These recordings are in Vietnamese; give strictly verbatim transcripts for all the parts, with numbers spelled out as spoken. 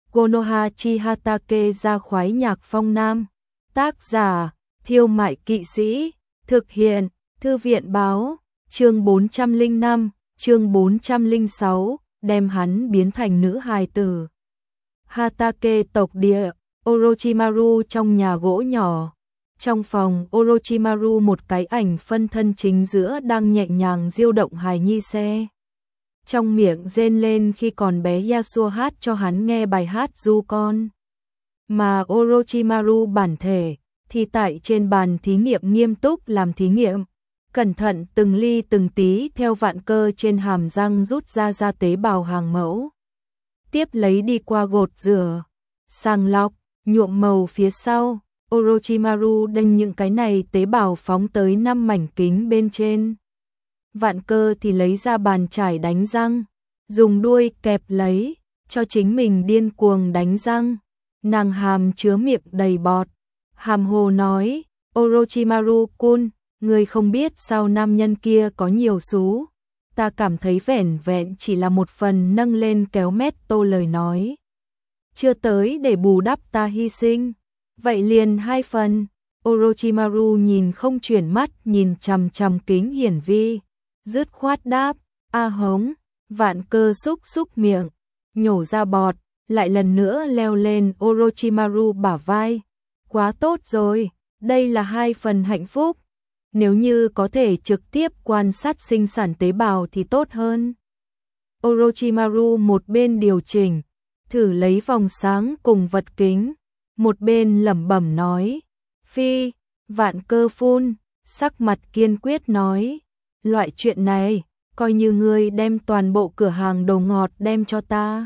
Konoha Hatake ra khoái nhạc phong nam. Tác giả, Thiêu Mại Kỵ Sĩ. Thực hiện, Thư viện Báo. Chương bốn trăm lẻ năm, chương bốn trăm lẻ sáu, đem hắn biến thành nữ hài tử. Hatake tộc địa, Orochimaru trong nhà gỗ nhỏ. Trong phòng Orochimaru một cái ảnh phân thân chính giữa đang nhẹ nhàng diêu động hài nhi xe. Trong miệng rên lên khi còn bé Yasuo hát cho hắn nghe bài hát ru con. Mà Orochimaru bản thể thì tại trên bàn thí nghiệm nghiêm túc làm thí nghiệm. Cẩn thận từng ly từng tí theo vạn cơ trên hàm răng rút ra ra tế bào hàng mẫu. Tiếp lấy đi qua gột rửa, sàng lọc, nhuộm màu phía sau. Orochimaru đanh những cái này tế bào phóng tới năm mảnh kính bên trên. Vạn cơ thì lấy ra bàn chải đánh răng, dùng đuôi kẹp lấy, cho chính mình điên cuồng đánh răng. Nàng hàm chứa miệng đầy bọt, hàm hồ nói, Orochimaru-kun, người không biết sao nam nhân kia có nhiều xú. Ta cảm thấy vẻn vẹn chỉ là một phần nâng lên kéo mét tô lời nói. Chưa tới để bù đắp ta hy sinh. Vậy liền hai phần. Orochimaru nhìn không chuyển mắt nhìn chằm chằm kính hiển vi. Dứt khoát đáp, a hống. Vạn cơ xúc xúc miệng, nhổ ra bọt, lại lần nữa leo lên Orochimaru bả vai. Quá tốt rồi, đây là hai phần hạnh phúc. Nếu như có thể trực tiếp quan sát sinh sản tế bào thì tốt hơn. Orochimaru một bên điều chỉnh, thử lấy vòng sáng cùng vật kính, một bên lẩm bẩm nói, phi, vạn cơ phun, sắc mặt kiên quyết nói, loại chuyện này, coi như ngươi đem toàn bộ cửa hàng đồ ngọt đem cho ta.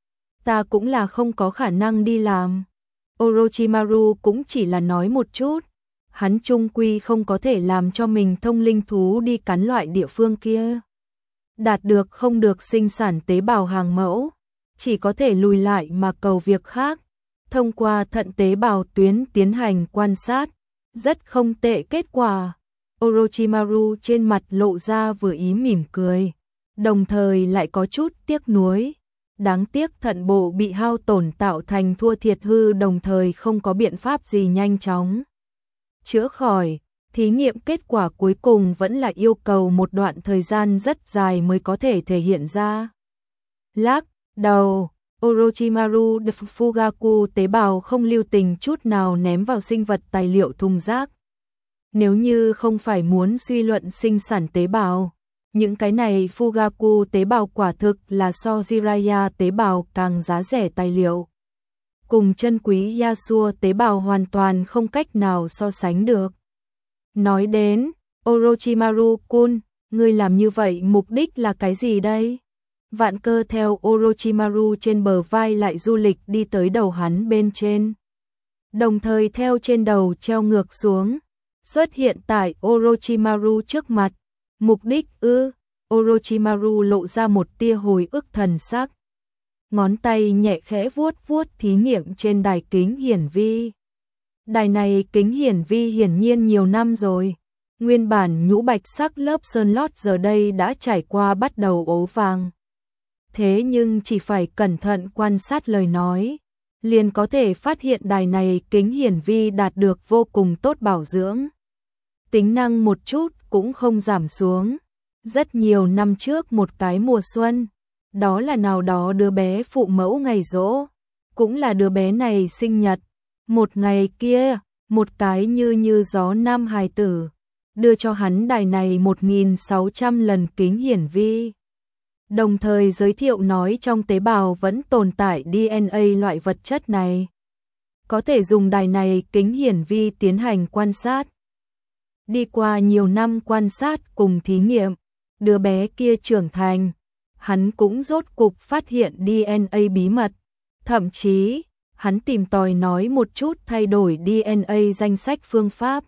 Ta cũng là không có khả năng đi làm. Orochimaru cũng chỉ là nói một chút. Hắn chung quy không có thể làm cho mình thông linh thú đi cắn loại địa phương kia. Đạt được không được sinh sản tế bào hàng mẫu, chỉ có thể lùi lại mà cầu việc khác. Thông qua thận tế bào tuyến tiến hành quan sát, rất không tệ kết quả. Orochimaru trên mặt lộ ra vừa ý mỉm cười, đồng thời lại có chút tiếc nuối. Đáng tiếc thận bộ bị hao tổn tạo thành thua thiệt hư, đồng thời không có biện pháp gì nhanh chóng chữa khỏi. Thí nghiệm kết quả cuối cùng vẫn là yêu cầu một đoạn thời gian rất dài mới có thể thể hiện ra. Lắc đầu, Orochimaru de Fugaku tế bào không lưu tình chút nào ném vào sinh vật tài liệu thùng rác. Nếu như không phải muốn suy luận sinh sản tế bào, những cái này Fugaku tế bào quả thực là so Jiraiya tế bào càng giá rẻ tài liệu. Cùng chân quý Yasuo tế bào hoàn toàn không cách nào so sánh được. Nói đến, Orochimaru-kun, ngươi làm như vậy mục đích là cái gì đây? Vạn cơ theo Orochimaru trên bờ vai lại du lịch đi tới đầu hắn bên trên. Đồng thời theo trên đầu treo ngược xuống, xuất hiện tại Orochimaru trước mặt. Mục đích ư? Orochimaru lộ ra một tia hồi ức thần sắc. Ngón tay nhẹ khẽ vuốt vuốt thí nghiệm trên đài kính hiển vi. Đài này kính hiển vi hiển nhiên nhiều năm rồi. Nguyên bản nhũ bạch sắc lớp sơn lót giờ đây đã trải qua bắt đầu ố vàng. Thế nhưng chỉ phải cẩn thận quan sát lời nói, liền có thể phát hiện đài này kính hiển vi đạt được vô cùng tốt bảo dưỡng. Tính năng một chút cũng không giảm xuống. Rất nhiều năm trước một cái mùa xuân, đó là nào đó đứa bé phụ mẫu ngày giỗ, cũng là đứa bé này sinh nhật. Một ngày kia, một cái như như gió nam hài tử, đưa cho hắn đài này một nghìn sáu trăm lần kính hiển vi. Đồng thời giới thiệu nói trong tế bào vẫn tồn tại đê en a loại vật chất này. Có thể dùng đài này kính hiển vi tiến hành quan sát. Đi qua nhiều năm quan sát cùng thí nghiệm, đứa bé kia trưởng thành, hắn cũng rốt cục phát hiện đê en a bí mật. Thậm chí, hắn tìm tòi nói một chút thay đổi đê en a danh sách phương pháp.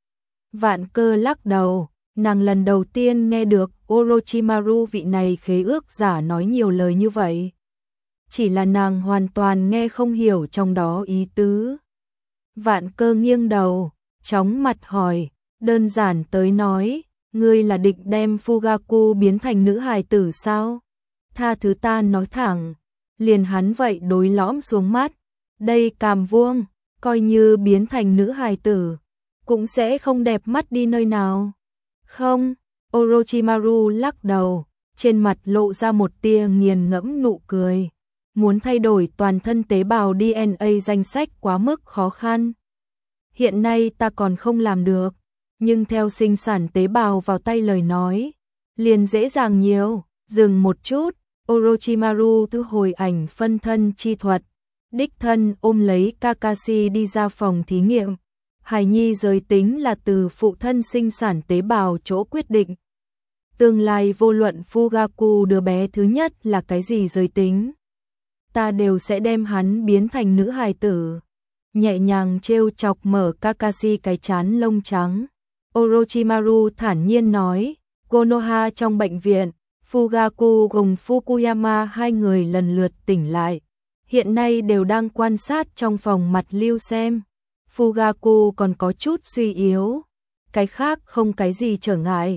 Vạn cơ lắc đầu, nàng lần đầu tiên nghe được Orochimaru vị này khế ước giả nói nhiều lời như vậy. Chỉ là nàng hoàn toàn nghe không hiểu trong đó ý tứ. Vạn cơ nghiêng đầu, chóng mặt hỏi, đơn giản tới nói, ngươi là định đem Fugaku biến thành nữ hài tử sao? Tha thứ ta nói thẳng, liền hắn vậy đối lõm xuống mắt. Đây Càm Vuông, coi như biến thành nữ hài tử, cũng sẽ không đẹp mắt đi nơi nào. Không, Orochimaru lắc đầu, trên mặt lộ ra một tia nghiền ngẫm nụ cười. Muốn thay đổi toàn thân tế bào đê en a danh sách quá mức khó khăn. Hiện nay ta còn không làm được, nhưng theo sinh sản tế bào vào tay lời nói, liền dễ dàng nhiều. Dừng một chút, Orochimaru thu hồi ảnh phân thân chi thuật, đích thân ôm lấy Kakashi đi ra phòng thí nghiệm. Hài nhi giới tính là từ phụ thân sinh sản tế bào chỗ quyết định. Tương lai vô luận Fugaku đứa bé thứ nhất là cái gì giới tính, ta đều sẽ đem hắn biến thành nữ hài tử. Nhẹ nhàng trêu chọc mở Kakashi cái trán lông trắng. Orochimaru thản nhiên nói, Konoha trong bệnh viện, Fugaku cùng Fukuyama hai người lần lượt tỉnh lại. Hiện nay đều đang quan sát trong phòng mặt lưu xem. Fugaku còn có chút suy yếu, cái khác không cái gì trở ngại.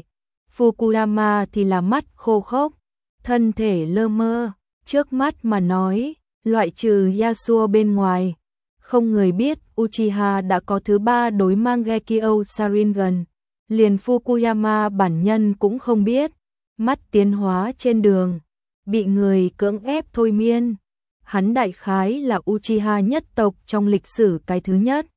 Fukuyama thì là mắt khô khốc, thân thể lơ mơ, trước mắt mà nói, loại trừ Yasuo bên ngoài, không người biết Uchiha đã có thứ ba đối Mangekyo Sharingan, liền Fukuyama bản nhân cũng không biết. Mắt tiến hóa trên đường, bị người cưỡng ép thôi miên. Hắn đại khái là Uchiha nhất tộc trong lịch sử cái thứ nhất.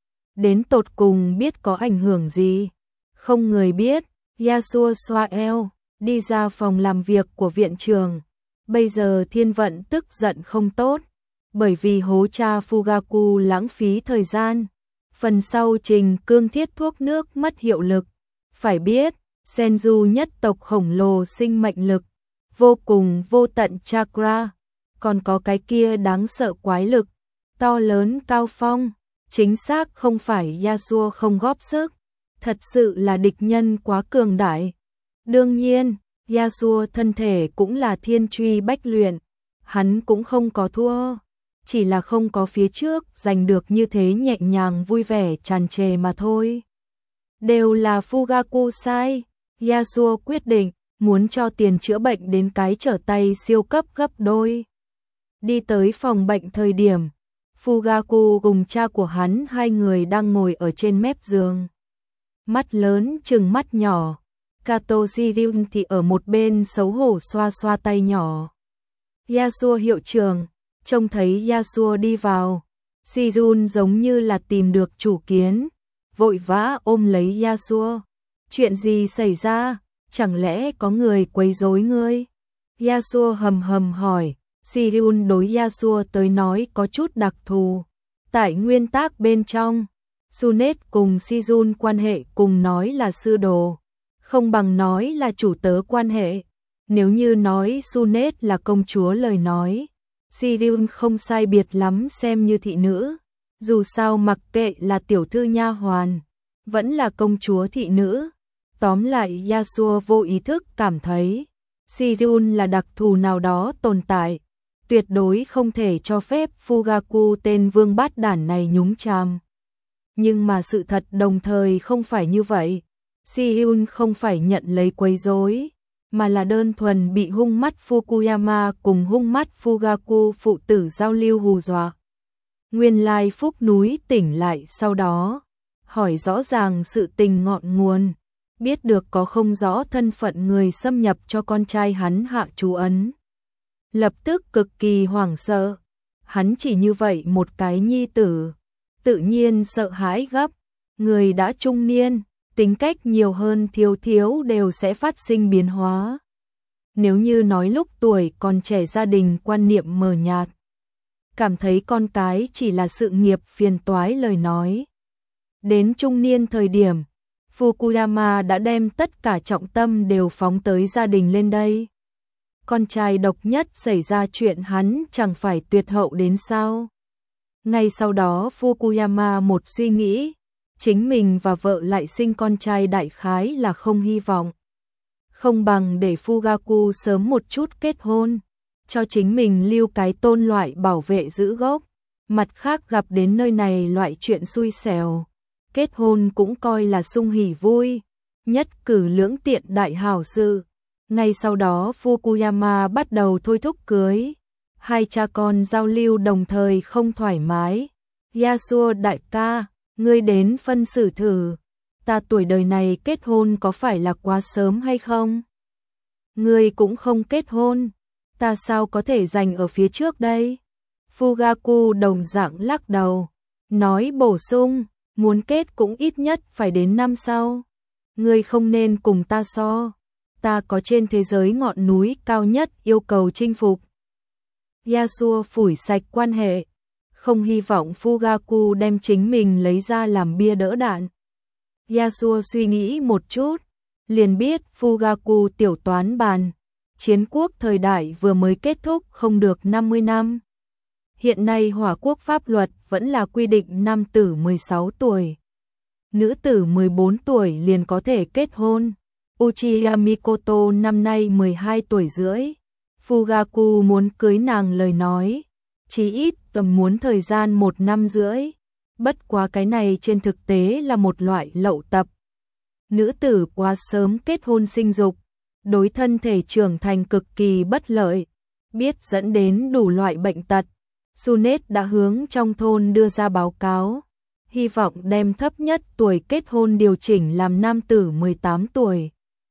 Đến tột cùng biết có ảnh hưởng gì? Không người biết. Yasuo xoa eo, đi ra phòng làm việc của viện trường. Bây giờ thiên vận tức giận không tốt, bởi vì hố cha Fugaku lãng phí thời gian. Phần sau trình cương thiết thuốc nước mất hiệu lực. Phải biết, Senju nhất tộc khổng lồ sinh mệnh lực, vô cùng vô tận chakra, còn có cái kia đáng sợ quái lực, to lớn cao phong, chính xác không phải Yasuo không góp sức, thật sự là địch nhân quá cường đại. Đương nhiên, Yasuo thân thể cũng là thiên truy bách luyện, hắn cũng không có thua, chỉ là không có phía trước giành được như thế nhẹ nhàng vui vẻ tràn trề mà thôi. Đều là Fugaku sai. Yasuo quyết định, muốn cho tiền chữa bệnh đến cái trở tay siêu cấp gấp đôi. Đi tới phòng bệnh thời điểm, Fugaku cùng cha của hắn hai người đang ngồi ở trên mép giường. Mắt lớn chừng mắt nhỏ, Kato Shiryu thì ở một bên xấu hổ xoa xoa tay nhỏ. Yasuo hiệu trưởng, trông thấy Yasuo đi vào, Shiryu giống như là tìm được chủ kiến, vội vã ôm lấy Yasuo. Chuyện gì xảy ra? Chẳng lẽ có người quấy rối ngươi? Yasuo hầm hầm hỏi. Shiryu đối Yasuo tới nói có chút đặc thù. Tại nguyên tắc bên trong, Tsunade cùng Shizun quan hệ cùng nói là sư đồ, không bằng nói là chủ tớ quan hệ. Nếu như nói Tsunade là công chúa lời nói, Shiryu không sai biệt lắm xem như thị nữ. Dù sao mặc kệ là tiểu thư nha hoàn, vẫn là công chúa thị nữ. Tóm lại Yasuo vô ý thức cảm thấy Shiryu là đặc thù nào đó tồn tại, tuyệt đối không thể cho phép Fugaku tên vương bát đản này nhúng chàm. Nhưng mà sự thật đồng thời không phải như vậy. Shiryu không phải nhận lấy quấy rối, mà là đơn thuần bị hung mắt Fukuyama cùng hung mắt Fugaku phụ tử giao lưu hù dọa. Nguyên lai Phúc núi tỉnh lại sau đó, hỏi rõ ràng sự tình ngọn nguồn, biết được có không rõ thân phận người xâm nhập cho con trai hắn hạ chú ấn. Lập tức cực kỳ hoảng sợ, hắn chỉ như vậy một cái nhi tử, tự nhiên sợ hãi gấp, người đã trung niên, tính cách nhiều hơn thiếu thiếu đều sẽ phát sinh biến hóa. Nếu như nói lúc tuổi còn trẻ gia đình quan niệm mờ nhạt, cảm thấy con cái chỉ là sự nghiệp phiền toái lời nói. Đến trung niên thời điểm, Fukuyama đã đem tất cả trọng tâm đều phóng tới gia đình lên đây. Con trai độc nhất xảy ra chuyện hắn chẳng phải tuyệt hậu đến sao. Ngay sau đó Fukuyama một suy nghĩ, chính mình và vợ lại sinh con trai đại khái là không hy vọng. Không bằng để Fugaku sớm một chút kết hôn, cho chính mình lưu cái tôn loại bảo vệ giữ gốc. Mặt khác gặp đến nơi này loại chuyện xui xẻo, kết hôn cũng coi là sung hỉ vui, nhất cử lưỡng tiện đại hảo sự. Ngay sau đó Fukuyama bắt đầu thôi thúc cưới. Hai cha con giao lưu đồng thời không thoải mái. Yasuo đại ca, ngươi đến phân xử thử, ta tuổi đời này kết hôn có phải là quá sớm hay không? Ngươi cũng không kết hôn, ta sao có thể giành ở phía trước đây? Fugaku đồng dạng lắc đầu, nói bổ sung, muốn kết cũng ít nhất phải đến năm sau. Ngươi không nên cùng ta so, ta có trên thế giới ngọn núi cao nhất yêu cầu chinh phục. Yasuo phủi sạch quan hệ, không hy vọng Fugaku đem chính mình lấy ra làm bia đỡ đạn. Yasuo suy nghĩ một chút, liền biết Fugaku tiểu toán bàn, chiến quốc thời đại vừa mới kết thúc không được năm mươi năm. Hiện nay Hỏa quốc pháp luật vẫn là quy định nam tử mười sáu tuổi, nữ tử mười bốn tuổi liền có thể kết hôn. Uchiha Mikoto năm nay mười hai tuổi rưỡi. Fugaku muốn cưới nàng lời nói, chí ít tầm muốn thời gian một năm rưỡi. Bất quá cái này trên thực tế là một loại lậu tập. Nữ tử quá sớm kết hôn sinh dục, đối thân thể trưởng thành cực kỳ bất lợi, biết dẫn đến đủ loại bệnh tật. Sunet đã hướng trong thôn đưa ra báo cáo, hy vọng đem thấp nhất tuổi kết hôn điều chỉnh làm nam tử mười tám tuổi,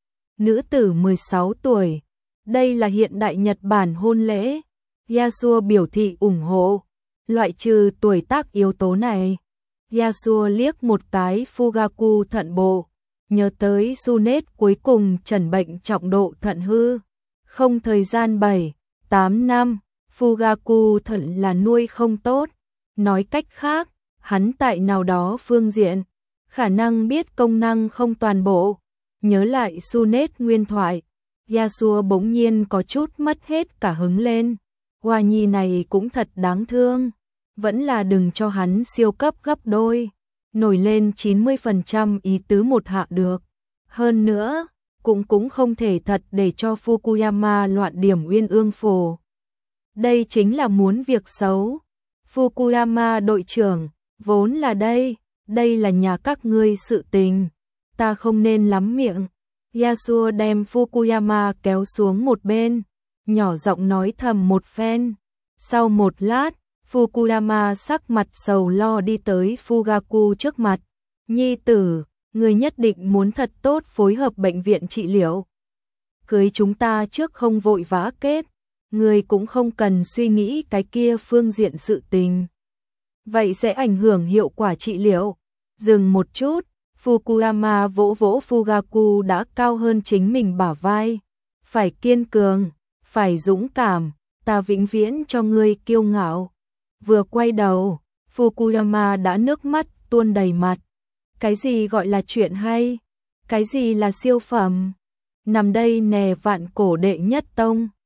nữ tử mười sáu tuổi. Đây là hiện đại Nhật Bản hôn lễ. Yasuo biểu thị ủng hộ, loại trừ tuổi tác yếu tố này. Yasuo liếc một cái Fugaku thận bộ, nhớ tới Sunet cuối cùng trần bệnh trọng độ thận hư. Không thời gian bảy, tám năm, Fugaku thận là nuôi không tốt. Nói cách khác, hắn tại nào đó phương diện, khả năng biết công năng không toàn bộ. Nhớ lại Sunet nguyên thoại, Yasuo bỗng nhiên có chút mất hết cả hứng lên. Hoa nhi này cũng thật đáng thương, vẫn là đừng cho hắn siêu cấp gấp đôi, nổi lên chín mươi phần trăm ý tứ một hạ được. Hơn nữa, cũng cũng không thể thật để cho Fukuyama loạn điểm Uyên Ương Phổ. Đây chính là muốn việc xấu. Fukuyama đội trưởng, vốn là đây, đây là nhà các ngươi sự tình, ta không nên lắm miệng. Yasuo đem Fukuyama kéo xuống một bên, nhỏ giọng nói thầm một phen. Sau một lát, Fukuyama sắc mặt sầu lo đi tới Fugaku trước mặt. Nhi tử, người nhất định muốn thật tốt phối hợp bệnh viện trị liệu. Cưới chúng ta trước không vội vã kết, người cũng không cần suy nghĩ cái kia phương diện sự tình. Vậy sẽ ảnh hưởng hiệu quả trị liệu. Dừng một chút, Fukuyama vỗ vỗ Fugaku đã cao hơn chính mình bả vai. Phải kiên cường, phải dũng cảm, ta vĩnh viễn cho ngươi kiêu ngạo. Vừa quay đầu, Fukuyama đã nước mắt tuôn đầy mặt. Cái gì gọi là chuyện hay? Cái gì là siêu phẩm? Nằm đây nè vạn cổ đệ nhất tông.